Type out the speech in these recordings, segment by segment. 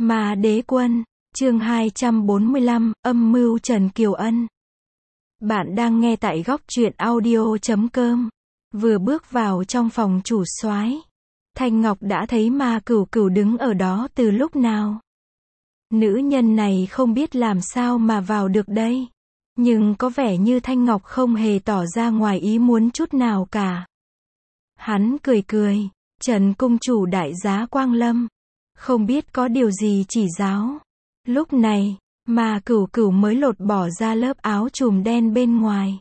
Ma Đế Quân, chương 245, âm mưu Trần Kiều Ân. Bạn đang nghe tại góc truyện audio.com. Vừa bước vào trong phòng chủ soái, Thanh Ngọc đã thấy Ma Cửu Cửu đứng ở đó từ lúc nào. Nữ nhân này không biết làm sao mà vào được đây. Nhưng có vẻ như Thanh Ngọc không hề tỏ ra ngoài ý muốn chút nào cả. Hắn cười cười, Trần cung chủ đại giá Quang Lâm. Không biết có điều gì chỉ giáo. Lúc này, Ma Cửu Cửu mới lột bỏ ra lớp áo trùm đen bên ngoài,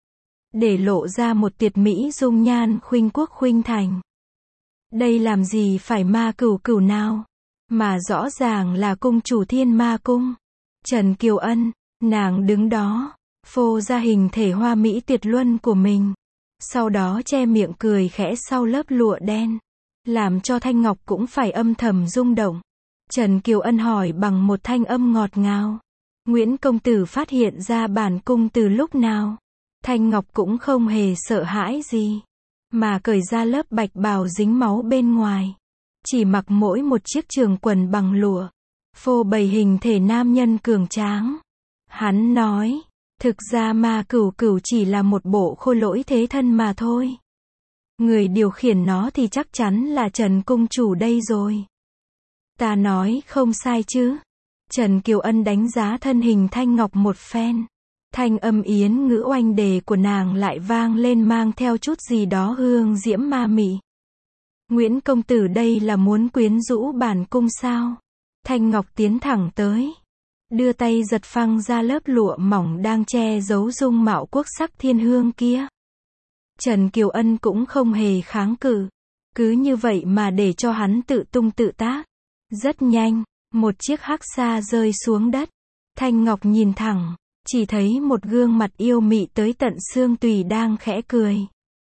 để lộ ra một tuyệt mỹ dung nhan khuynh quốc khuynh thành. Đây làm gì phải Ma Cửu Cửu nào, mà rõ ràng là cung chủ Thiên Ma Cung, Trần Kiều Ân. Nàng đứng đó, phô ra hình thể hoa mỹ tuyệt luân của mình, sau đó che miệng cười khẽ sau lớp lụa đen, làm cho Thanh Ngọc cũng phải âm thầm rung động. Trần Kiều Ân hỏi bằng một thanh âm ngọt ngào, Nguyễn công tử phát hiện ra bản cung từ lúc nào? Thanh Ngọc cũng không hề sợ hãi gì, mà cởi ra lớp bạch bào dính máu bên ngoài, chỉ mặc mỗi một chiếc trường quần bằng lụa, phô bày hình thể nam nhân cường tráng. Hắn nói, thực ra Ma Cửu Cửu chỉ là một bộ khôi lỗi thế thân mà thôi. Người điều khiển nó thì chắc chắn là Trần cung chủ đây rồi. Ta nói không sai chứ? Trần Kiều Ân đánh giá thân hình Thanh Ngọc một phen. Thanh âm yến ngữ oanh đề của nàng lại vang lên mang theo chút gì đó hương diễm ma mị. Nguyễn công tử đây là muốn quyến rũ bản cung sao? Thanh Ngọc tiến thẳng tới, đưa tay giật phăng ra lớp lụa mỏng đang che giấu dung mạo quốc sắc thiên hương kia. Trần Kiều Ân cũng không hề kháng cự, cứ như vậy mà để cho hắn tự tung tự tác. Rất nhanh, một chiếc hắc xa rơi xuống đất. Thanh Ngọc nhìn thẳng, chỉ thấy một gương mặt yêu mị tới tận xương tủy đang khẽ cười.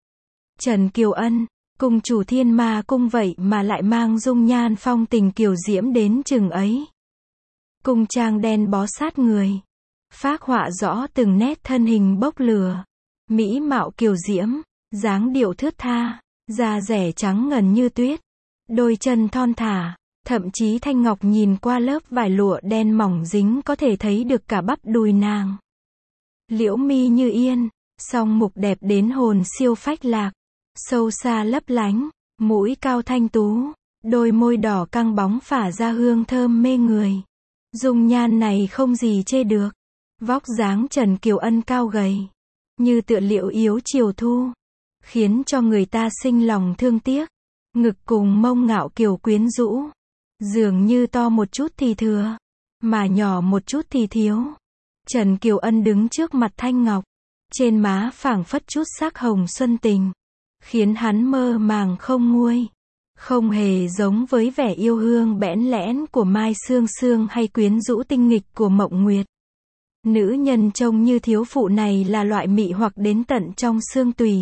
Trần Kiều Ân, cung chủ Thiên Ma Cung vậy mà lại mang dung nhan phong tình kiều diễm đến chừng ấy. Cung trang đen bó sát người, phác họa rõ từng nét thân hình bốc lửa, mỹ mạo kiều diễm, dáng điệu thướt tha, da dẻ trắng ngần như tuyết, đôi chân thon thả, thậm chí Thanh Ngọc nhìn qua lớp vải lụa đen mỏng dính có thể thấy được cả bắp đùi nàng. Liễu mi như yên, song mục đẹp đến hồn siêu phách lạc, sâu xa lấp lánh, mũi cao thanh tú, đôi môi đỏ căng bóng phả ra hương thơm mê người. Dung nhan này không gì chê được. Vóc dáng Trần Kiều Ân cao gầy, như tựa liễu yếu chiều thu, khiến cho người ta sinh lòng thương tiếc. Ngực cùng mông ngạo kiều quyến rũ, dường như to một chút thì thừa, mà nhỏ một chút thì thiếu. Trần Kiều Ân đứng trước mặt Thanh Ngọc, trên má phảng phất chút sắc hồng xuân tình, khiến hắn mơ màng không nguôi. Không hề giống với vẻ yêu hương bẽn lẽn của Mai Sương Sương hay quyến rũ tinh nghịch của Mộng Nguyệt. Nữ nhân trông như thiếu phụ này là loại mị hoặc đến tận trong xương tủy.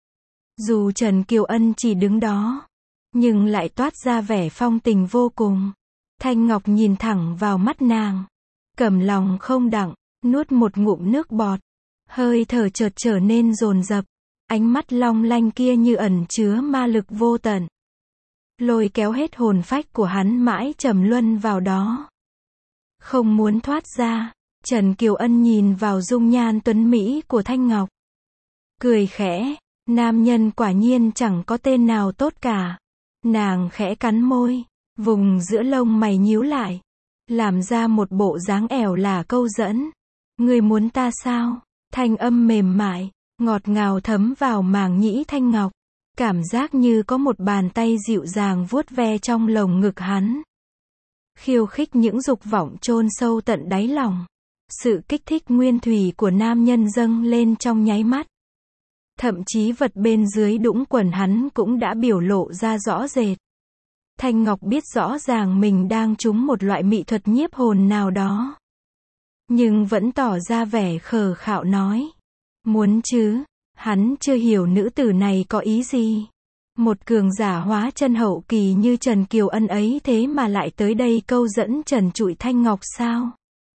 Dù Trần Kiều Ân chỉ đứng đó, nhưng lại toát ra vẻ phong tình vô cùng. Thanh Ngọc nhìn thẳng vào mắt nàng, cầm lòng không đặng, nuốt một ngụm nước bọt, hơi thở chợt trở nên dồn dập, ánh mắt long lanh kia như ẩn chứa ma lực vô tận, lôi kéo hết hồn phách của hắn mãi trầm luân vào đó, không muốn thoát ra. Trần Kiều Ân nhìn vào dung nhan tuấn mỹ của Thanh Ngọc, cười khẽ, nam nhân quả nhiên chẳng có tên nào tốt cả. Nàng khẽ cắn môi, vùng giữa lông mày nhíu lại, làm ra một bộ dáng ẻo là câu dẫn. Ngươi muốn ta sao? Thanh âm mềm mại, ngọt ngào thấm vào màng nhĩ Thanh Ngọc, cảm giác như có một bàn tay dịu dàng vuốt ve trong lồng ngực hắn, khiêu khích những dục vọng chôn sâu tận đáy lòng. Sự kích thích nguyên thủy của nam nhân dâng lên trong nháy mắt. Thậm chí vật bên dưới đũng quần hắn cũng đã biểu lộ ra rõ rệt. Thanh Ngọc biết rõ ràng mình đang trúng một loại mỹ thuật nhiếp hồn nào đó, nhưng vẫn tỏ ra vẻ khờ khạo nói, muốn chứ? Hắn chưa hiểu nữ tử này có ý gì. Một cường giả hóa chân hậu kỳ như Trần Kiều Ân ấy thế mà lại tới đây câu dẫn trần trụi Thanh Ngọc sao?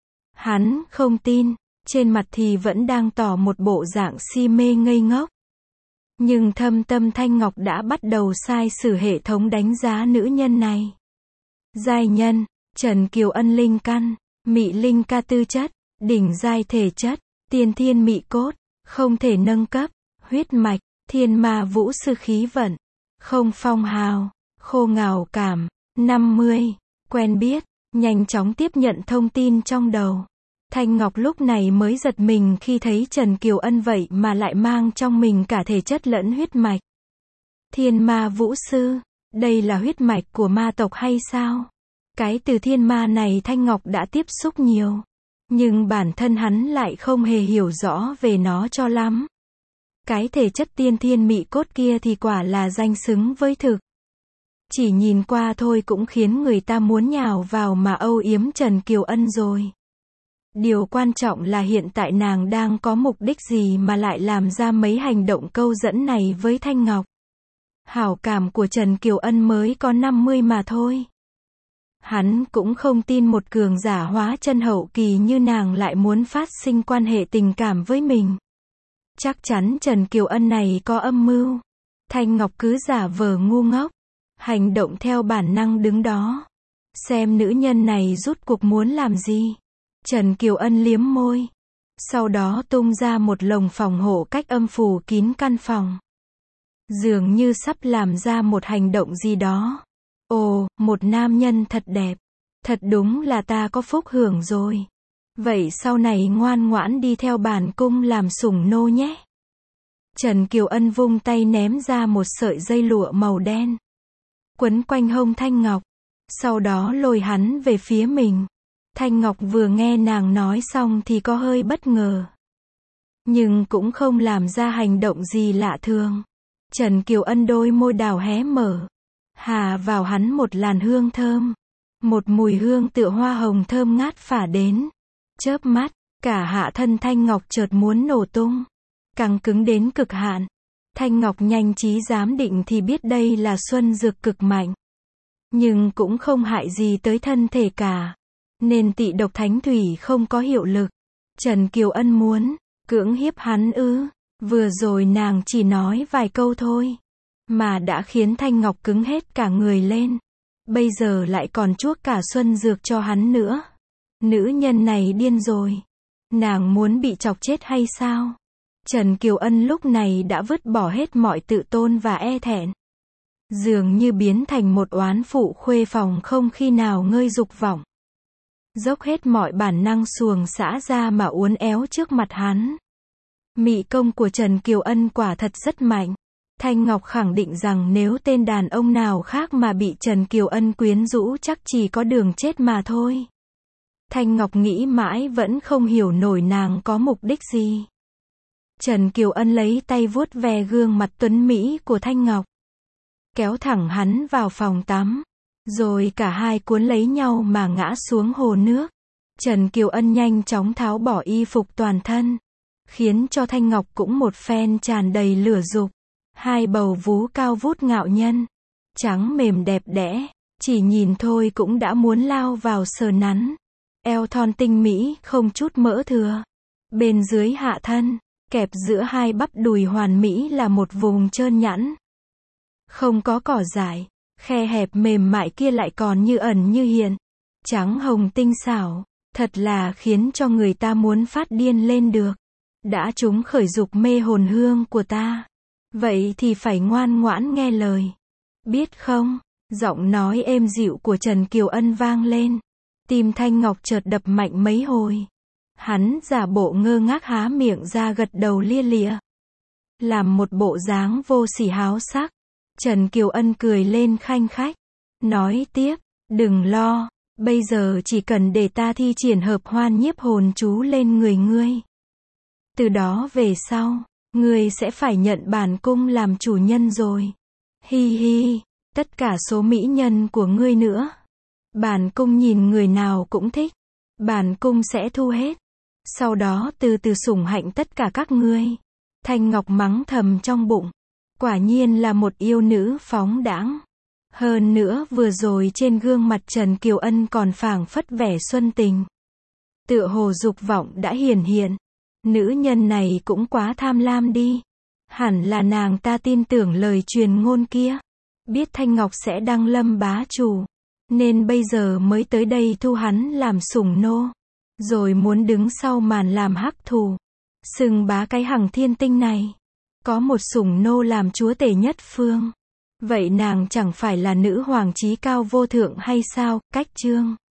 Hắn không tin, trên mặt thì vẫn đang tỏ một bộ dạng si mê ngây ngốc. Nhưng thâm tâm Thanh Ngọc đã bắt đầu sai sử hệ thống đánh giá nữ nhân này. Giai nhân, Trần Kiều Ân linh căn, mị linh ca tư chất, đỉnh giai thể chất, tiên thiên mị cốt, không thể nâng cấp, huyết mạch, thiên ma vũ sư khí vận, không phong hào, khô ngào cảm, 50, quen biết, nhanh chóng tiếp nhận thông tin trong đầu. Thanh Ngọc lúc này mới giật mình khi thấy Trần Kiều Ân vậy mà lại mang trong mình cả thể chất lẫn huyết mạch. Thiên ma vũ sư, đây là huyết mạch của ma tộc hay sao? Cái từ thiên ma này Thanh Ngọc đã tiếp xúc nhiều, nhưng bản thân hắn lại không hề hiểu rõ về nó cho lắm. Cái thể chất tiên thiên mị cốt kia thì quả là danh xứng với thực. Chỉ nhìn qua thôi cũng khiến người ta muốn nhào vào mà âu yếm Trần Kiều Ân rồi. Điều quan trọng là hiện tại nàng đang có mục đích gì mà lại làm ra mấy hành động câu dẫn này với Thanh Ngọc. Hảo cảm của Trần Kiều Ân mới có 50 mà thôi. Hắn cũng không tin một cường giả hóa chân hậu kỳ như nàng lại muốn phát sinh quan hệ tình cảm với mình. Chắc chắn Trần Kiều Ân này có âm mưu. Thanh Ngọc cứ giả vờ ngu ngốc, hành động theo bản năng đứng đó, xem nữ nhân này rút cuộc muốn làm gì. Trần Kiều Ân liếm môi, sau đó tung ra một lồng phòng hộ cách âm phủ kín căn phòng. Dường như sắp làm ra một hành động gì đó. Ồ, một nam nhân thật đẹp. Thật đúng là ta có phúc hưởng rồi. Vậy sau này ngoan ngoãn đi theo bản cung làm sủng nô nhé. Trần Kiều Ân vung tay ném ra một sợi dây lụa màu đen, quấn quanh hông Thanh Ngọc, sau đó lôi hắn về phía mình. Thanh Ngọc vừa nghe nàng nói xong thì có hơi bất ngờ, nhưng cũng không làm ra hành động gì lạ thường. Trần Kiều Ân đôi môi đào hé mở, hà vào hắn một làn hương thơm, một mùi hương tựa hoa hồng thơm ngát phả đến. Chớp mắt, cả hạ thân Thanh Ngọc chợt muốn nổ tung, căng cứng đến cực hạn. Thanh Ngọc nhanh trí giám định thì biết đây là xuân dược cực mạnh, nhưng cũng không hại gì tới thân thể cả, nên tị độc thánh thủy không có hiệu lực. Trần Kiều Ân muốn cưỡng hiếp hắn ư? Vừa rồi nàng chỉ nói vài câu thôi, mà đã khiến Thanh Ngọc cứng hết cả người lên. Bây giờ lại còn chuốc cả xuân dược cho hắn nữa. Nữ nhân này điên rồi. Nàng muốn bị chọc chết hay sao? Trần Kiều Ân lúc này đã vứt bỏ hết mọi tự tôn và e thẹn, dường như biến thành một oán phụ khuê phòng không khi nào ngơi dục vọng. Dốc hết mọi bản năng xuồng xã ra mà uốn éo trước mặt hắn. Mị công của Trần Kiều Ân quả thật rất mạnh. Thanh Ngọc khẳng định rằng nếu tên đàn ông nào khác mà bị Trần Kiều Ân quyến rũ chắc chỉ có đường chết mà thôi. Thanh Ngọc nghĩ mãi vẫn không hiểu nổi nàng có mục đích gì. Trần Kiều Ân lấy tay vuốt ve gương mặt tuấn mỹ của Thanh Ngọc, kéo thẳng hắn vào phòng tắm, rồi cả hai cuốn lấy nhau mà ngã xuống hồ nước. Trần Kiều Ân nhanh chóng tháo bỏ y phục toàn thân, khiến cho Thanh Ngọc cũng một phen tràn đầy lửa dục. Hai bầu vú cao vút ngạo nhân, trắng mềm đẹp đẽ, chỉ nhìn thôi cũng đã muốn lao vào sờ nắn. Eo thon tinh mỹ, không chút mỡ thừa. Bên dưới hạ thân, kẹp giữa hai bắp đùi hoàn mỹ là một vùng trơn nhẵn, không có cỏ dại, khe hẹp mềm mại kia lại còn như ẩn như hiện, trắng hồng tinh xảo, thật là khiến cho người ta muốn phát điên lên được. Đã trúng khởi dục mê hồn hương của ta, vậy thì phải ngoan ngoãn nghe lời, biết không? Giọng nói êm dịu của Trần Kiều Ân vang lên, tim Thanh Ngọc chợt đập mạnh mấy hồi. Hắn giả bộ ngơ ngác há miệng ra gật đầu lia lịa, làm một bộ dáng vô sỉ háo sắc. Trần Kiều Ân cười lên khanh khách, nói tiếp, đừng lo, bây giờ chỉ cần để ta thi triển hợp hoan nhiếp hồn chú lên người ngươi. Từ đó về sau, ngươi sẽ phải nhận bản cung làm chủ nhân rồi. Hi hi, tất cả số mỹ nhân của ngươi nữa. Bản cung nhìn người nào cũng thích. Bản cung sẽ thu hết. Sau đó từ từ sủng hạnh tất cả các ngươi. Thanh Ngọc mắng thầm trong bụng. Quả nhiên là một yêu nữ phóng đãng. Hơn nữa vừa rồi trên gương mặt Trần Kiều Ân còn phảng phất vẻ xuân tình. Tựa hồ dục vọng đã hiển hiện. Nữ nhân này cũng quá tham lam đi. Hẳn là nàng ta tin tưởng lời truyền ngôn kia. Biết Thanh Ngọc sẽ đăng lâm bá chủ. nên bây giờ mới tới đây thu hắn làm sủng nô. Rồi muốn đứng sau màn làm hắc thù. Xưng bá cái Hằng Thiên Tinh này. Có một sủng nô làm chúa tể nhất phương. Vậy nàng chẳng phải là nữ hoàng chí cao vô thượng hay sao, Cách Chương?